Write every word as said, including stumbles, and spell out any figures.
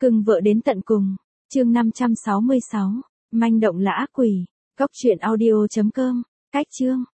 Cưng vợ đến tận cùng. Chương năm trăm sáu mươi sáu. Manh động là ác quỷ. Cốc truyện audio chấm com. Cách chương.